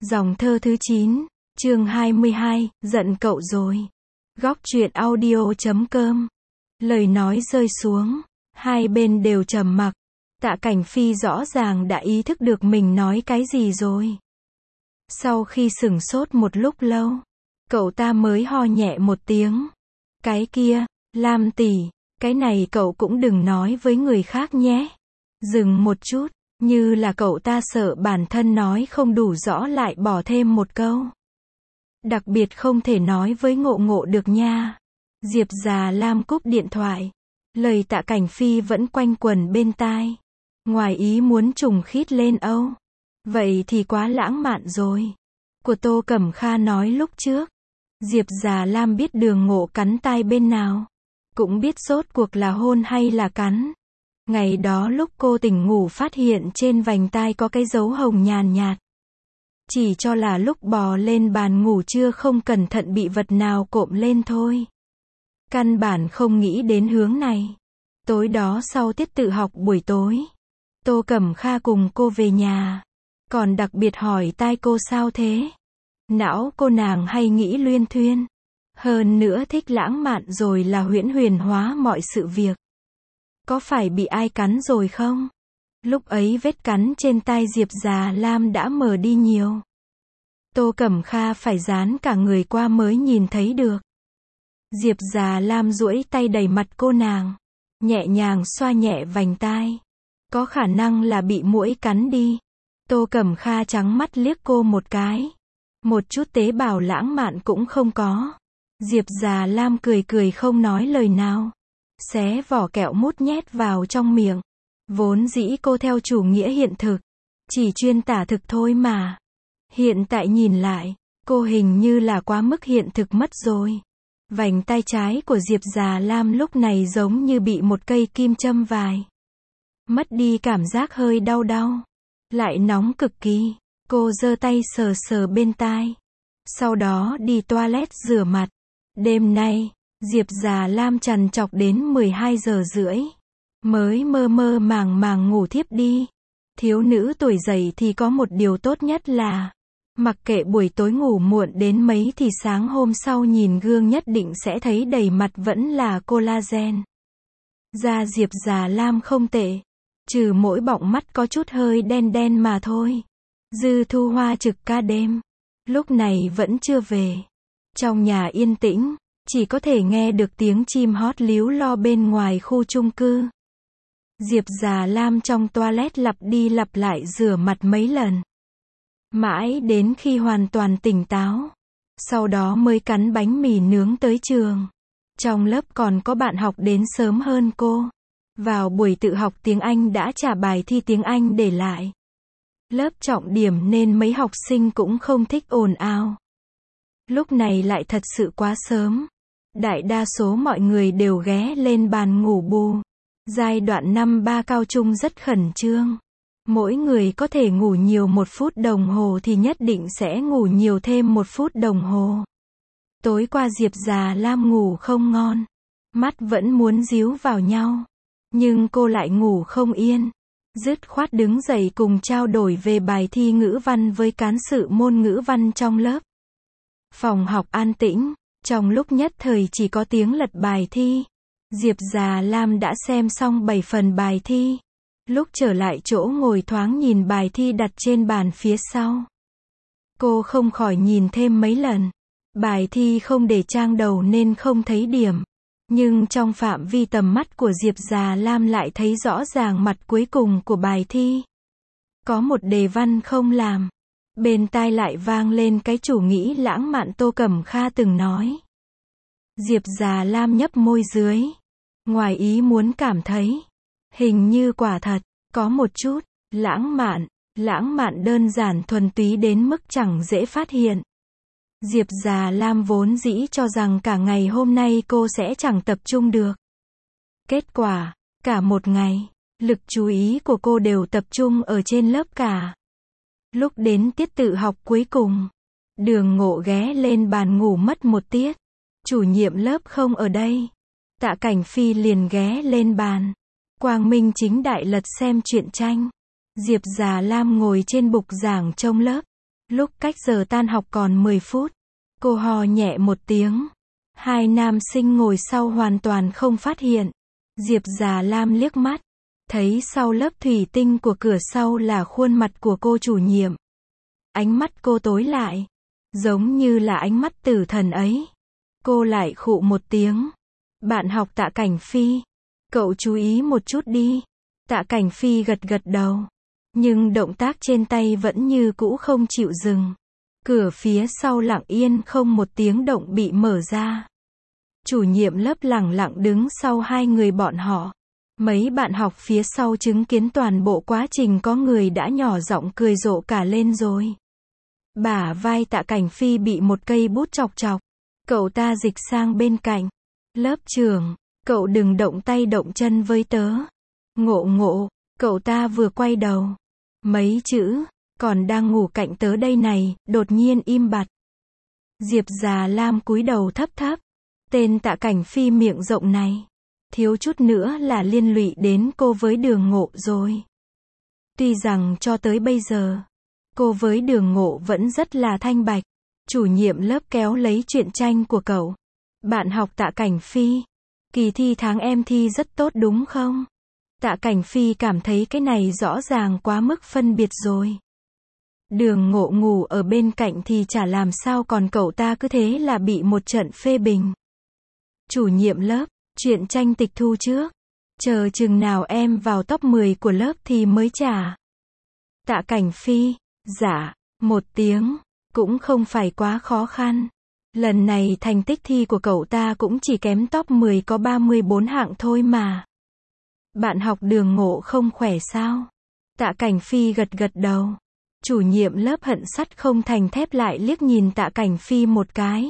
Dòng thơ thứ 9, chương 22, giận cậu rồi. Góc truyện audio.com. Lời nói rơi xuống, hai bên đều trầm mặc. Tạ Cảnh Phi rõ ràng đã ý thức được mình nói cái gì rồi. Sau khi sửng sốt một lúc lâu, cậu ta mới ho nhẹ một tiếng. Cái kia, Lam tỷ, cái này cậu cũng đừng nói với người khác nhé. Dừng một chút, như là cậu ta sợ bản thân nói không đủ rõ lại bỏ thêm một câu. Đặc biệt không thể nói với Ngộ Ngộ được nha. Diệp Già Lam cúp điện thoại. Lời Tạ Cảnh Phi vẫn quanh quẩn bên tai. Ngoài ý muốn trùng khít lên Âu. Vậy thì quá lãng mạn rồi. Của Tô Cẩm Kha nói lúc trước. Diệp Già Lam biết Đường Ngộ cắn tai bên nào. Cũng biết rốt cuộc là hôn hay là cắn. Ngày đó lúc cô tỉnh ngủ phát hiện trên vành tai có cái dấu hồng nhàn nhạt. Chỉ cho là lúc bò lên bàn ngủ trưa không cẩn thận bị vật nào cộm lên thôi. Căn bản không nghĩ đến hướng này. Tối đó sau tiết tự học buổi tối, Tô Cẩm Kha cùng cô về nhà. Còn đặc biệt hỏi tai cô sao thế. Não cô nàng hay nghĩ luyên thuyên. Hơn nữa thích lãng mạn rồi là huyễn huyền hóa mọi sự việc. Có phải bị ai cắn rồi không? Lúc ấy vết cắn trên tai Diệp Già Lam đã mờ đi nhiều. Tô Cẩm Kha phải dán cả người qua mới nhìn thấy được. Diệp Già Lam duỗi tay đẩy mặt cô nàng, nhẹ nhàng xoa nhẹ vành tai. Có khả năng là bị muỗi cắn đi. Tô Cẩm Kha trắng mắt liếc cô một cái. Một chút tế bào lãng mạn cũng không có. Diệp Già Lam cười cười không nói lời nào. Xé vỏ kẹo mút nhét vào trong miệng. Vốn dĩ cô theo chủ nghĩa hiện thực, chỉ chuyên tả thực thôi mà. Hiện tại nhìn lại, cô hình như là quá mức hiện thực mất rồi. Vành tay trái của Diệp Già Lam lúc này giống như bị một cây kim châm vài. Mất đi cảm giác hơi đau đau. Lại nóng cực kỳ. Cô giơ tay sờ sờ bên tai. Sau đó đi toilet rửa mặt. Đêm nay, Diệp Già Lam trằn trọc đến 12 giờ rưỡi. Mới mơ mơ màng màng ngủ thiếp đi. Thiếu nữ tuổi dậy thì có một điều tốt nhất là, mặc kệ buổi tối ngủ muộn đến mấy thì sáng hôm sau nhìn gương nhất định sẽ thấy đầy mặt vẫn là collagen. Da Diệp Già Lam không tệ. Trừ mỗi bọng mắt có chút hơi đen đen mà thôi. Dư Thu Hoa trực ca đêm. Lúc này vẫn chưa về. Trong nhà yên tĩnh, chỉ có thể nghe được tiếng chim hót líu lo bên ngoài khu chung cư. Diệp Già Lam trong toilet lặp đi lặp lại rửa mặt mấy lần. Mãi đến khi hoàn toàn tỉnh táo. Sau đó mới cắn bánh mì nướng tới trường. Trong lớp còn có bạn học đến sớm hơn cô. Vào buổi tự học tiếng Anh đã trả bài thi tiếng Anh để lại. Lớp trọng điểm nên mấy học sinh cũng không thích ồn ào. Lúc này lại thật sự quá sớm. Đại đa số mọi người đều ghé lên bàn ngủ bù. Giai đoạn năm 3 cao trung rất khẩn trương. Mỗi người có thể ngủ nhiều 1 phút đồng hồ thì nhất định sẽ ngủ nhiều thêm 1 phút đồng hồ. Tối qua Diệp Già Lam ngủ không ngon. Mắt vẫn muốn díu vào nhau. Nhưng cô lại ngủ không yên. Dứt khoát đứng dậy cùng trao đổi về bài thi ngữ văn với cán sự môn ngữ văn trong lớp. Phòng học an tĩnh. Trong lúc nhất thời chỉ có tiếng lật bài thi. Diệp Già Lam đã xem xong 7 phần bài thi. Lúc trở lại chỗ ngồi thoáng nhìn bài thi đặt trên bàn phía sau. Cô không khỏi nhìn thêm mấy lần. Bài thi không để trang đầu nên không thấy điểm. Nhưng trong phạm vi tầm mắt của Diệp Già Lam lại thấy rõ ràng mặt cuối cùng của bài thi. Có một đề văn không làm. Bên tai lại vang lên cái chủ nghĩ lãng mạn Tô Cẩm Kha từng nói. Diệp Già Lam nhấp môi dưới. Ngoài ý muốn cảm thấy. Hình như quả thật, có một chút, lãng mạn đơn giản thuần túy đến mức chẳng dễ phát hiện. Diệp Già Lam vốn dĩ cho rằng cả ngày hôm nay cô sẽ chẳng tập trung được. Kết quả, cả một ngày, lực chú ý của cô đều tập trung ở trên lớp cả. Lúc đến tiết tự học cuối cùng, Đường Ngộ ghé lên bàn ngủ mất một tiết. Chủ nhiệm lớp không ở đây. Tạ Cảnh Phi liền ghé lên bàn. Quang minh chính đại lật xem truyện tranh. Diệp Già Lam ngồi trên bục giảng trông lớp. Lúc cách giờ tan học còn 10 phút, cô hò nhẹ một tiếng. Hai nam sinh ngồi sau hoàn toàn không phát hiện. Diệp Già Lam liếc mắt, thấy sau lớp thủy tinh của cửa sau là khuôn mặt của cô chủ nhiệm. Ánh mắt cô tối lại, giống như là ánh mắt tử thần ấy. Cô lại khụ một tiếng. Bạn học Tạ Cảnh Phi, cậu chú ý một chút đi. Tạ Cảnh Phi gật gật đầu, nhưng động tác trên tay vẫn như cũ không chịu dừng. Cửa phía sau lặng yên không một tiếng động bị mở ra. Chủ nhiệm lớp lẳng lặng đứng sau hai người bọn họ. Mấy bạn học phía sau chứng kiến toàn bộ quá trình có người đã nhỏ giọng cười rộ cả lên rồi. Bả vai Tạ Cảnh Phi bị một cây bút chọc chọc. Cậu ta dịch sang bên cạnh. Lớp trưởng, cậu đừng động tay động chân với tớ. Ngộ ngộ, cậu ta vừa quay đầu. Mấy chữ, còn đang ngủ cạnh tớ đây này, đột nhiên im bặt. Diệp Già Lam cúi đầu thấp thấp. Tên Tạ Cảnh Phi miệng rộng này, thiếu chút nữa là liên lụy đến cô với Đường Ngộ rồi. Tuy rằng cho tới bây giờ, cô với Đường Ngộ vẫn rất là thanh bạch. Chủ nhiệm lớp kéo lấy truyện tranh của cậu. Bạn học Tạ Cảnh Phi, kỳ thi tháng em thi rất tốt đúng không? Tạ Cảnh Phi cảm thấy cái này rõ ràng quá mức phân biệt rồi. Đường Ngộ ngủ ở bên cạnh thì chả làm sao, còn cậu ta cứ thế là bị một trận phê bình. Chủ nhiệm lớp, truyện tranh tịch thu trước. Chờ chừng nào em vào top 10 của lớp thì mới trả. Tạ Cảnh Phi, dạ, một tiếng, cũng không phải quá khó khăn. Lần này thành tích thi của cậu ta cũng chỉ kém top 10 có 34 hạng thôi mà. Bạn học Đường Ngộ không khỏe sao? Tạ Cảnh Phi gật gật đầu. Chủ nhiệm lớp hận sắt không thành thép lại liếc nhìn Tạ Cảnh Phi một cái.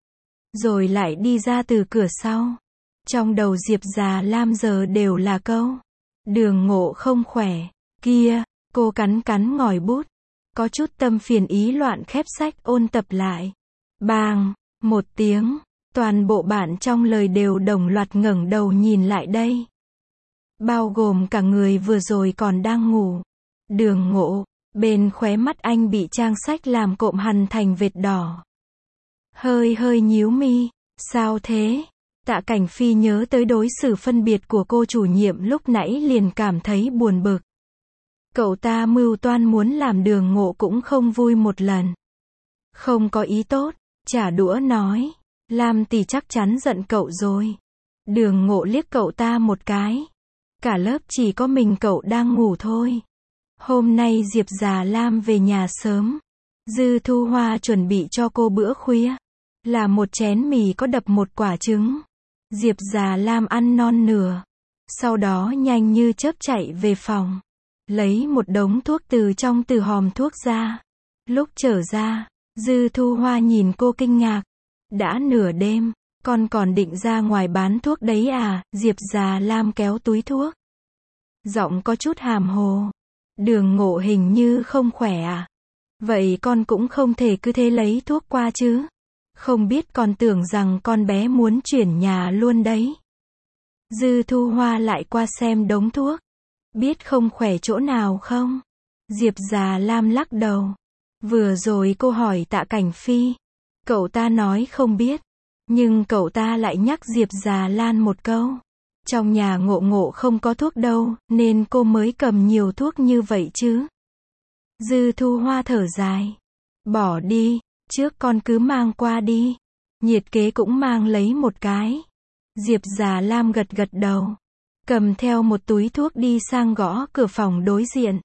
Rồi lại đi ra từ cửa sau. Trong đầu Diệp Già Lam giờ đều là câu Đường Ngộ không khỏe. Kia, cô cắn cắn ngòi bút. Có chút tâm phiền ý loạn khép sách ôn tập lại. Bang, một tiếng, toàn bộ bạn trong lời đều đồng loạt ngẩng đầu nhìn lại đây. Bao gồm cả người vừa rồi còn đang ngủ. Đường Ngộ, bên khóe mắt anh bị trang sách làm cộm hằn thành vệt đỏ. Hơi hơi nhíu mi, sao thế? Tạ Cảnh Phi nhớ tới đối xử phân biệt của cô chủ nhiệm lúc nãy liền cảm thấy buồn bực. Cậu ta mưu toan muốn làm Đường Ngộ cũng không vui một lần. Không có ý tốt, trả đũa nói. Lam tỷ chắc chắn giận cậu rồi. Đường Ngộ liếc cậu ta một cái. Cả lớp chỉ có mình cậu đang ngủ thôi. Hôm nay Diệp Già Lam về nhà sớm. Dư Thu Hoa chuẩn bị cho cô bữa khuya. Là một chén mì có đập một quả trứng. Diệp Già Lam ăn non nửa. Sau đó nhanh như chớp chạy về phòng. Lấy một đống thuốc từ trong từ hòm thuốc ra. Lúc trở ra, Dư Thu Hoa nhìn cô kinh ngạc. Đã nửa đêm, con còn định ra ngoài bán thuốc đấy à? Diệp Già Lam kéo túi thuốc. Giọng có chút hàm hồ. Đường Ngộ hình như không khỏe à? Vậy con cũng không thể cứ thế lấy thuốc qua chứ? Không biết con tưởng rằng con bé muốn chuyển nhà luôn đấy. Dư Thu Hoa lại qua xem đống thuốc. Biết không khỏe chỗ nào không? Diệp Già Lam lắc đầu. Vừa rồi cô hỏi Tạ Cảnh Phi. Cậu ta nói không biết. Nhưng cậu ta lại nhắc Diệp Già Lan một câu. Trong nhà Ngộ Ngộ không có thuốc đâu, nên cô mới cầm nhiều thuốc như vậy chứ. Dư Thu Hoa thở dài. Bỏ đi, trước con cứ mang qua đi. Nhiệt kế cũng mang lấy một cái. Diệp Già Lam gật gật đầu. Cầm theo một túi thuốc đi sang gõ cửa phòng đối diện.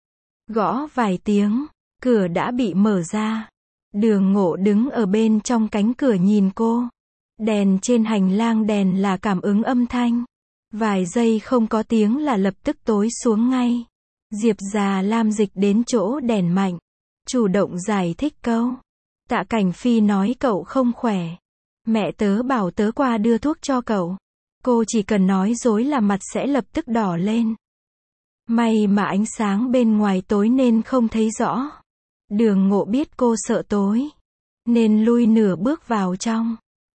Gõ vài tiếng, cửa đã bị mở ra. Đường Ngộ đứng ở bên trong cánh cửa nhìn cô. Đèn trên hành lang đèn là cảm ứng âm thanh. Vài giây không có tiếng là lập tức tối xuống ngay. Diệp Già Lam dịch đến chỗ đèn mạnh. Chủ động giải thích câu. Tạ Cảnh Phi nói cậu không khỏe. Mẹ tớ bảo tớ qua đưa thuốc cho cậu. Cô chỉ cần nói dối là mặt sẽ lập tức đỏ lên. May mà ánh sáng bên ngoài tối nên không thấy rõ. Đường Ngộ biết cô sợ tối, nên lui nửa bước vào trong.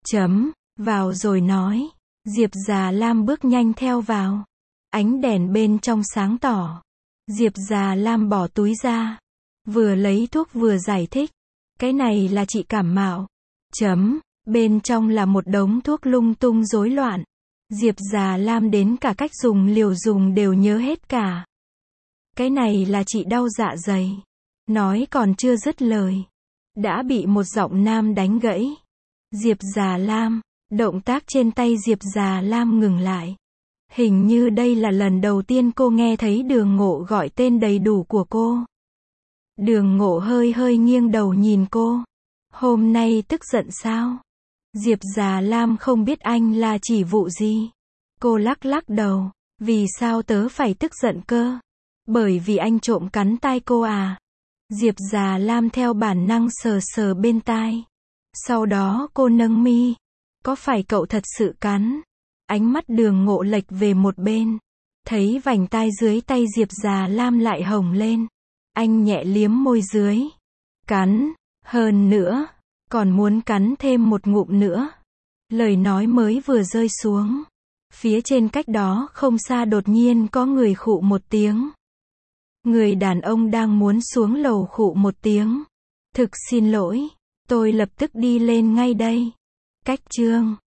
Vào rồi nói. Diệp Già Lam bước nhanh theo vào. Ánh đèn bên trong sáng tỏ. Diệp Già Lam bỏ túi ra. Vừa lấy thuốc vừa giải thích. Cái này là chị cảm mạo. Bên trong là một đống thuốc lung tung rối loạn. Diệp Già Lam đến cả cách dùng liều dùng đều nhớ hết cả. Cái này là chị đau dạ dày. Nói còn chưa dứt lời. Đã bị một giọng nam đánh gãy. Diệp Già Lam. Động tác trên tay Diệp Già Lam ngừng lại. Hình như đây là lần đầu tiên cô nghe thấy Đường Ngộ gọi tên đầy đủ của cô. Đường Ngộ hơi hơi nghiêng đầu nhìn cô. Hôm nay tức giận sao? Diệp Già Lam không biết anh là chỉ vụ gì. Cô lắc lắc đầu. Vì sao tớ phải tức giận cơ? Bởi vì anh trộm cắn tai cô à? Diệp Già Lam theo bản năng sờ sờ bên tai. Sau đó cô nâng mi. Có phải cậu thật sự cắn? Ánh mắt Đường Ngộ lệch về một bên. Thấy vành tai dưới tay Diệp Già Lam lại hồng lên. Anh nhẹ liếm môi dưới. Cắn. Hơn nữa. Còn muốn cắn thêm một ngụm nữa. Lời nói mới vừa rơi xuống. Phía trên cách đó không xa đột nhiên có người khụ một tiếng. Người đàn ông đang muốn xuống lầu khụ một tiếng. Thực xin lỗi. Tôi lập tức đi lên ngay đây. Cách chương